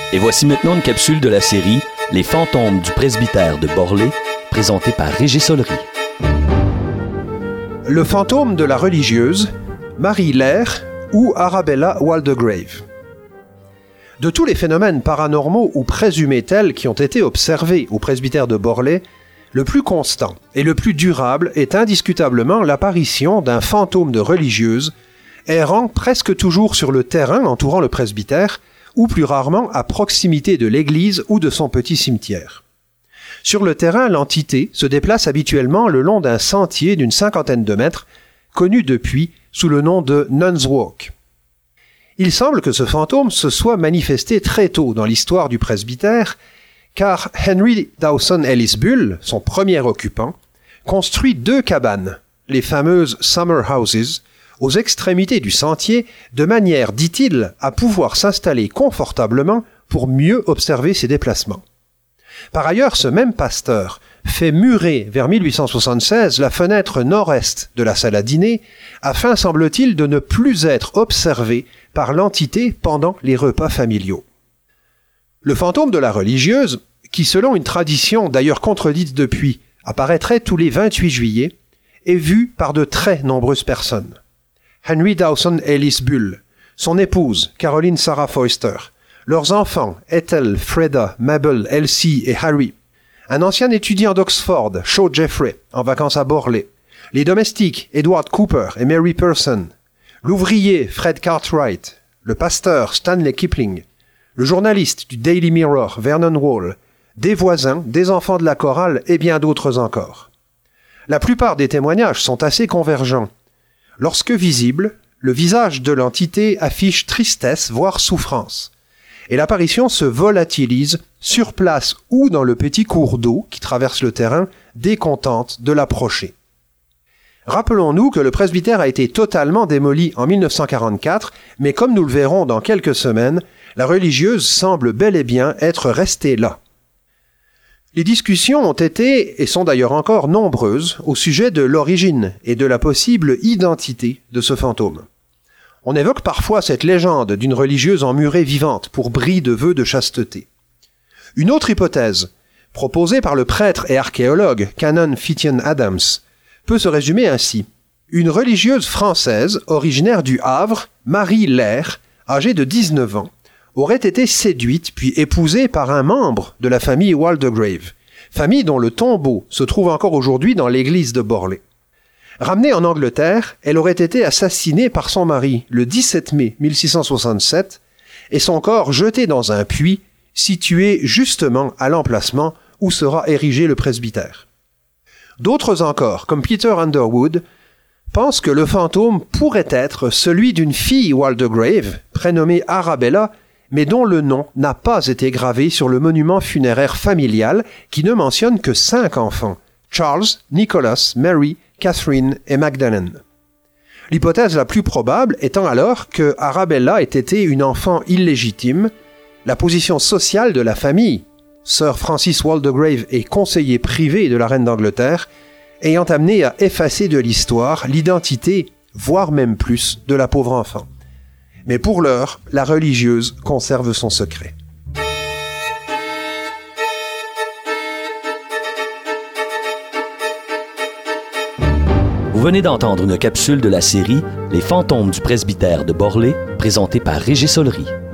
Et voici maintenant une capsule de la série Les fantômes du presbytère de Borlée, présentée par Régis Solery. Le fantôme de la religieuse, Marie Lair ou Arabella Waldegrave. De tous les phénomènes paranormaux ou présumés tels qui ont été observés au presbytère de Borlée, le plus constant et le plus durable est indiscutablement l'apparition d'un fantôme de religieuse errant presque toujours sur le terrain entourant le presbytère ou plus rarement à proximité de l'église ou de son petit cimetière. Sur le terrain, l'entité se déplace habituellement le long d'un sentier d'une 50aine de mètres, connu depuis sous le nom de Nun's Walk. Il semble que ce fantôme se soit manifesté très tôt dans l'histoire du presbytère, car Henry Dawson Ellis Bull, son premier occupant, construit 2 cabanes, les fameuses Summer Houses, aux extrémités du sentier, de manière, dit-il, à pouvoir s'installer confortablement pour mieux observer ses déplacements. Par ailleurs, ce même pasteur fait murer vers 1876 la fenêtre nord-est de la salle à dîner, afin, semble-t-il, de ne plus être observé par l'entité pendant les repas familiaux. Le fantôme de la religieuse, qui selon une tradition d'ailleurs contredite depuis, apparaîtrait tous les 28 juillet, est vu par de très nombreuses personnes. Henry Dawson Ellis Bull, son épouse Caroline Sarah Foister, leurs enfants Ethel, Freda, Mabel, Elsie et Harry, un ancien étudiant d'Oxford, Shaw Jeffrey, en vacances à Borlée, les domestiques Edward Cooper et Mary Person, l'ouvrier Fred Cartwright, le pasteur Stanley Kipling, le journaliste du Daily Mirror Vernon Wall, des voisins, des enfants de la chorale et bien d'autres encore. La plupart des témoignages sont assez convergents. Lorsque visible, le visage de l'entité affiche tristesse, voire souffrance, et l'apparition se volatilise sur place ou dans le petit cours d'eau qui traverse le terrain, décontente de l'approcher. Rappelons-nous que le presbytère a été totalement démoli en 1944, mais comme nous le verrons dans quelques semaines, la religieuse semble bel et bien être restée là. Les discussions ont été, et sont d'ailleurs encore nombreuses, au sujet de l'origine et de la possible identité de ce fantôme. On évoque parfois cette légende d'une religieuse emmurée vivante pour bris de vœux de chasteté. Une autre hypothèse, proposée par le prêtre et archéologue Canon Fithian Adams, peut se résumer ainsi. Une religieuse française, originaire du Havre, Marie Lair, âgée de 19 ans, aurait été séduite puis épousée par un membre de la famille Waldegrave, famille dont le tombeau se trouve encore aujourd'hui dans l'église de Borlée. Ramenée en Angleterre, elle aurait été assassinée par son mari le 17 mai 1667 et son corps jeté dans un puits situé justement à l'emplacement où sera érigé le presbytère. D'autres encore, comme Peter Underwood, pensent que le fantôme pourrait être celui d'une fille Waldegrave, prénommée Arabella, mais dont le nom n'a pas été gravé sur le monument funéraire familial qui ne mentionne que 5 enfants, Charles, Nicholas, Mary, Catherine et Magdalene. L'hypothèse la plus probable étant alors que Arabella ait été une enfant illégitime, la position sociale de la famille, Sir Francis Waldegrave est conseiller privé de la reine d'Angleterre, ayant amené à effacer de l'histoire l'identité, voire même plus, de la pauvre enfant. Mais pour l'heure, la religieuse conserve son secret. Vous venez d'entendre une capsule de la série Les fantômes du presbytère de Borlée, présentée par Régis Solery.